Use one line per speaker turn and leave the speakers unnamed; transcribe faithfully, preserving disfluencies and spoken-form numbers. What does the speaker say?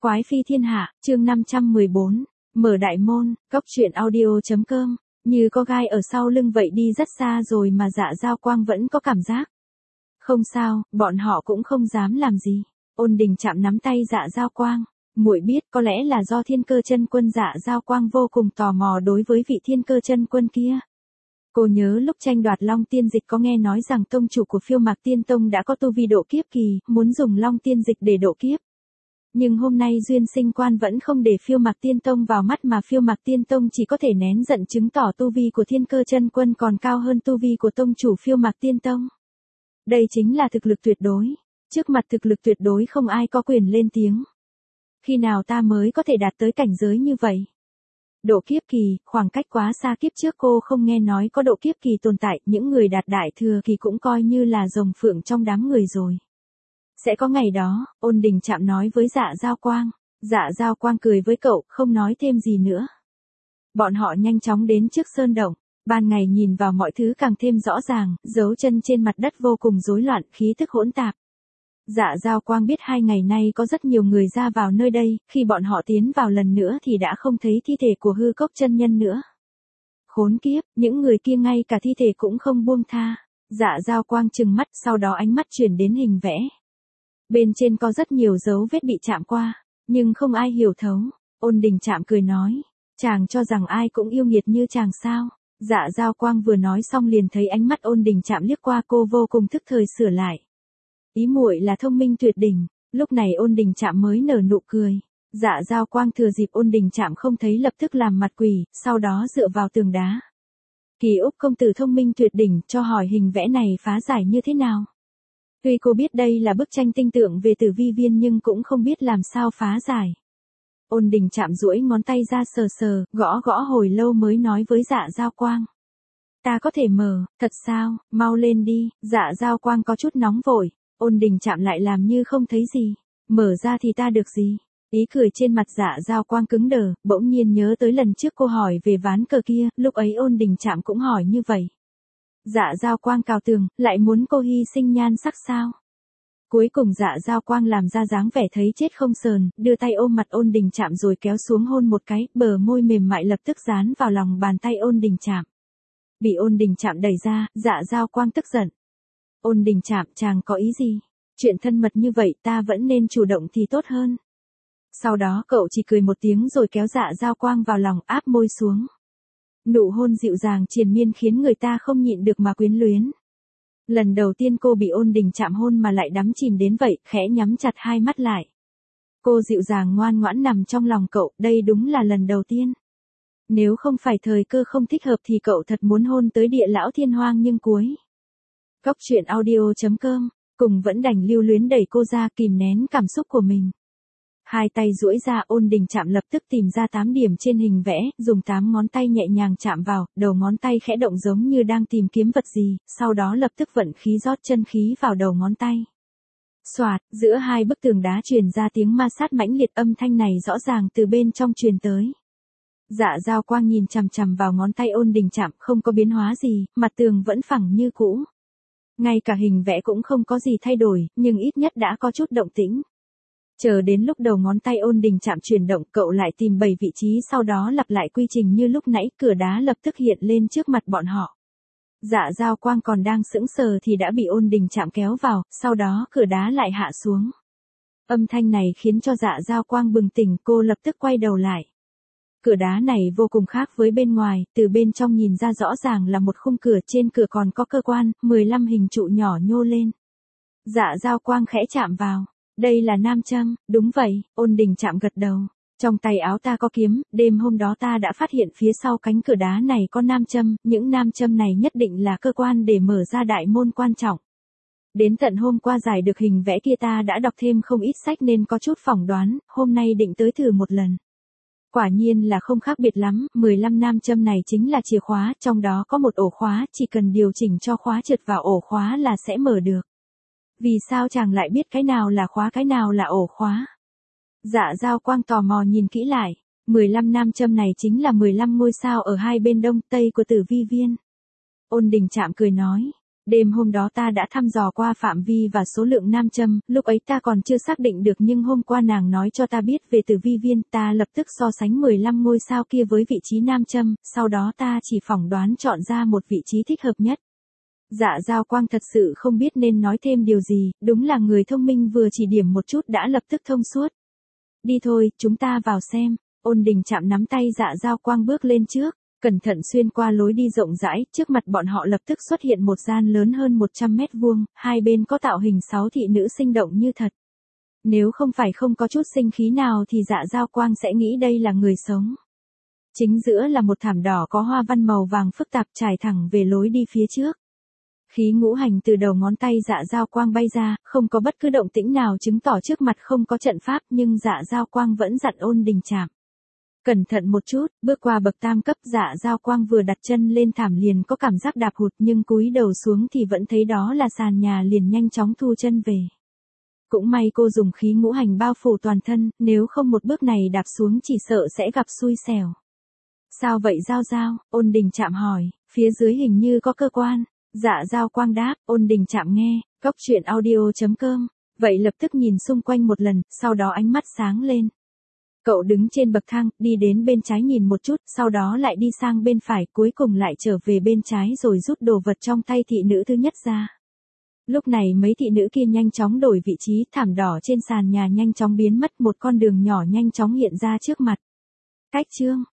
Quái phi thiên hạ, chương năm trăm mười bốn, mở đại môn, cốc truyện audio.com, như có gai ở sau lưng vậy đi rất xa rồi mà Dạ Giao Quang vẫn có cảm giác. Không sao, bọn họ cũng không dám làm gì. Ôn Đình chạm nắm tay Dạ Giao Quang, muội biết có lẽ là do Thiên Cơ Chân Quân. Dạ Giao Quang vô cùng tò mò đối với vị Thiên Cơ Chân Quân kia. Cô nhớ lúc tranh đoạt Long Tiên Dịch có nghe nói rằng tông chủ của Phiêu Mạc Tiên Tông đã có tu vi độ kiếp kỳ, muốn dùng Long Tiên Dịch để độ kiếp. Nhưng hôm nay Duyên Sinh Quan vẫn không để Phiêu Mạc Tiên Tông vào mắt mà Phiêu Mạc Tiên Tông chỉ có thể nén giận chứng tỏ tu vi của Thiên Cơ Chân Quân còn cao hơn tu vi của tông chủ Phiêu Mạc Tiên Tông. Đây chính là thực lực tuyệt đối. Trước mặt thực lực tuyệt đối không ai có quyền lên tiếng. Khi nào ta mới có thể đạt tới cảnh giới như vậy? Độ kiếp kỳ, khoảng cách quá xa. Kiếp trước cô không nghe nói có độ kiếp kỳ tồn tại, những người đạt đại thừa kỳ cũng coi như là rồng phượng trong đám người rồi. Sẽ có ngày đó, Ôn Đình chạm nói với Dạ Giao Quang. Dạ Giao Quang cười với cậu, không nói thêm gì nữa. Bọn họ nhanh chóng đến trước sơn động. Ban ngày nhìn vào mọi thứ càng thêm rõ ràng, dấu chân trên mặt đất vô cùng rối loạn, khí tức hỗn tạp. Dạ Giao Quang biết hai ngày nay có rất nhiều người ra vào nơi đây, khi bọn họ tiến vào lần nữa thì đã không thấy thi thể của Hư Cốc chân nhân nữa. Khốn kiếp, những người kia ngay cả thi thể cũng không buông tha. Dạ Giao Quang trừng mắt, sau đó ánh mắt chuyển đến hình vẽ. Bên trên có rất nhiều dấu vết bị chạm qua, nhưng không ai hiểu thấu. Ôn Đình chạm cười nói, chàng cho rằng ai cũng yêu nghiệt như chàng sao? Dạ Giao Quang vừa nói xong liền thấy ánh mắt Ôn Đình chạm liếc qua cô vô cùng thức thời sửa lại. Ý muội là thông minh tuyệt đỉnh. Lúc này Ôn Đình chạm mới nở nụ cười. Dạ Giao Quang thừa dịp Ôn Đình chạm không thấy lập tức làm mặt quỷ, sau đó dựa vào tường đá. Kỳ Úc công tử thông minh tuyệt đỉnh, cho hỏi hình vẽ này phá giải như thế nào? Tuy cô biết đây là bức tranh tinh tượng về Tử Vi Viên nhưng cũng không biết làm sao phá giải. Ôn Đình chạm duỗi ngón tay ra sờ sờ, gõ gõ hồi lâu mới nói với Dạ Giao Quang. Ta có thể mở, thật sao, mau lên đi. Dạ Giao Quang có chút nóng vội. Ôn Đình chạm lại làm như không thấy gì. Mở ra thì ta được gì? Ý cười trên mặt Dạ Giao Quang cứng đờ, bỗng nhiên nhớ tới lần trước cô hỏi về ván cờ kia, lúc ấy Ôn Đình chạm cũng hỏi như vậy. Dạ Giao Quang cào tường, lại muốn cô hy sinh nhan sắc sao? Cuối cùng Dạ Giao Quang làm ra dáng vẻ thấy chết không sờn, đưa tay ôm mặt Ôn Đình chạm rồi kéo xuống hôn một cái, bờ môi mềm mại lập tức dán vào lòng bàn tay Ôn Đình chạm. Bị Ôn Đình chạm đẩy ra, Dạ Giao Quang tức giận. Ôn Đình chạm, chàng có ý gì? Chuyện thân mật như vậy ta vẫn nên chủ động thì tốt hơn. Sau đó cậu chỉ cười một tiếng rồi kéo Dạ Giao Quang vào lòng, áp môi xuống. Nụ hôn dịu dàng triền miên khiến người ta không nhịn được mà quyến luyến. Lần đầu tiên cô bị Ôn Đình chạm hôn mà lại đắm chìm đến vậy, khẽ nhắm chặt hai mắt lại. Cô dịu dàng ngoan ngoãn nằm trong lòng cậu, đây đúng là lần đầu tiên. Nếu không phải thời cơ không thích hợp thì cậu thật muốn hôn tới địa lão thiên hoang nhưng cuối. Cốc truyện audio.com, cùng vẫn đành lưu luyến đẩy cô ra kìm nén cảm xúc của mình. Hai tay duỗi ra, Ôn Đình chạm lập tức tìm ra tám điểm trên hình vẽ, dùng tám ngón tay nhẹ nhàng chạm vào, đầu ngón tay khẽ động giống như đang tìm kiếm vật gì, sau đó lập tức vận khí rót chân khí vào đầu ngón tay. Xoạt, giữa hai bức tường đá truyền ra tiếng ma sát mãnh liệt, âm thanh này rõ ràng từ bên trong truyền tới. Dạ Giao Quang nhìn chằm chằm vào ngón tay Ôn Đình chạm, không có biến hóa gì, mặt tường vẫn phẳng như cũ. Ngay cả hình vẽ cũng không có gì thay đổi, nhưng ít nhất đã có chút động tĩnh. Chờ đến lúc đầu ngón tay Ôn Đình chạm chuyển động, cậu lại tìm bảy vị trí, sau đó lặp lại quy trình như lúc nãy, cửa đá lập tức hiện lên trước mặt bọn họ. Dạ Giao Quang còn đang sững sờ thì đã bị Ôn Đình chạm kéo vào, sau đó cửa đá lại hạ xuống. Âm thanh này khiến cho Dạ Giao Quang bừng tỉnh, cô lập tức quay đầu lại. Cửa đá này vô cùng khác với bên ngoài, từ bên trong nhìn ra rõ ràng là một khung cửa, trên cửa còn có cơ quan, mười lăm hình trụ nhỏ nhô lên. Dạ Giao Quang khẽ chạm vào. Đây là nam châm, đúng vậy, Ôn Đình chạm gật đầu. Trong tay áo ta có kiếm, đêm hôm đó ta đã phát hiện phía sau cánh cửa đá này có nam châm, những nam châm này nhất định là cơ quan để mở ra đại môn quan trọng. Đến tận hôm qua giải được hình vẽ kia ta đã đọc thêm không ít sách nên có chút phỏng đoán, hôm nay định tới thử một lần. Quả nhiên là không khác biệt lắm, mười lăm nam châm này chính là chìa khóa, trong đó có một ổ khóa, chỉ cần điều chỉnh cho khóa trượt vào ổ khóa là sẽ mở được. Vì sao chàng lại biết cái nào là khóa cái nào là ổ khóa? Dạ Giao Quang tò mò nhìn kỹ lại, mười lăm nam châm này chính là mười lăm ngôi sao ở hai bên đông tây của Tử Vi Viên. Ôn Đình chạm cười nói, Đêm hôm đó ta đã thăm dò qua phạm vi và số lượng nam châm, lúc ấy ta còn chưa xác định được nhưng hôm qua nàng nói cho ta biết về tử vi viên, ta lập tức so sánh mười lăm ngôi sao kia với vị trí nam châm, sau đó ta chỉ phỏng đoán chọn ra một vị trí thích hợp nhất. Dạ Giao Quang thật sự không biết nên nói thêm điều gì, đúng là người thông minh vừa chỉ điểm một chút đã lập tức thông suốt. Đi thôi, chúng ta vào xem. Ôn Đình chạm nắm tay Dạ Giao Quang bước lên trước, cẩn thận xuyên qua lối đi rộng rãi, trước mặt bọn họ lập tức xuất hiện một gian lớn hơn một trăm mét vuông, hai bên có tạo hình sáu thị nữ sinh động như thật. Nếu không phải không có chút sinh khí nào thì Dạ Giao Quang sẽ nghĩ đây là người sống. Chính giữa là một thảm đỏ có hoa văn màu vàng phức tạp trải thẳng về lối đi phía trước. Khí ngũ hành từ đầu ngón tay Dạ Giao Quang bay ra, không có bất cứ động tĩnh nào chứng tỏ trước mặt không có trận pháp, nhưng Dạ Giao Quang vẫn dặn Ôn Đình chạm. Cẩn thận một chút, bước qua bậc tam cấp. Dạ Giao Quang vừa đặt chân lên thảm liền có cảm giác đạp hụt, nhưng cúi đầu xuống thì vẫn thấy đó là sàn nhà, liền nhanh chóng thu chân về. Cũng may cô dùng khí ngũ hành bao phủ toàn thân, nếu không một bước này đạp xuống chỉ sợ sẽ gặp xui xẻo. Sao vậy Giao Giao? Ôn Đình chạm hỏi, phía dưới hình như có cơ quan. Dạ Giao Quang đáp, Ôn Đình chạm nghe, cốc truyện audio chấm com, vậy lập tức nhìn xung quanh một lần, sau đó ánh mắt sáng lên. Cậu đứng trên bậc thang, đi đến bên trái nhìn một chút, sau đó lại đi sang bên phải, cuối cùng lại trở về bên trái rồi rút đồ vật trong tay thị nữ thứ nhất ra. Lúc này mấy thị nữ kia nhanh chóng đổi vị trí, thảm đỏ trên sàn nhà nhanh chóng biến mất, một con đường nhỏ nhanh chóng hiện ra trước mặt. Cách chương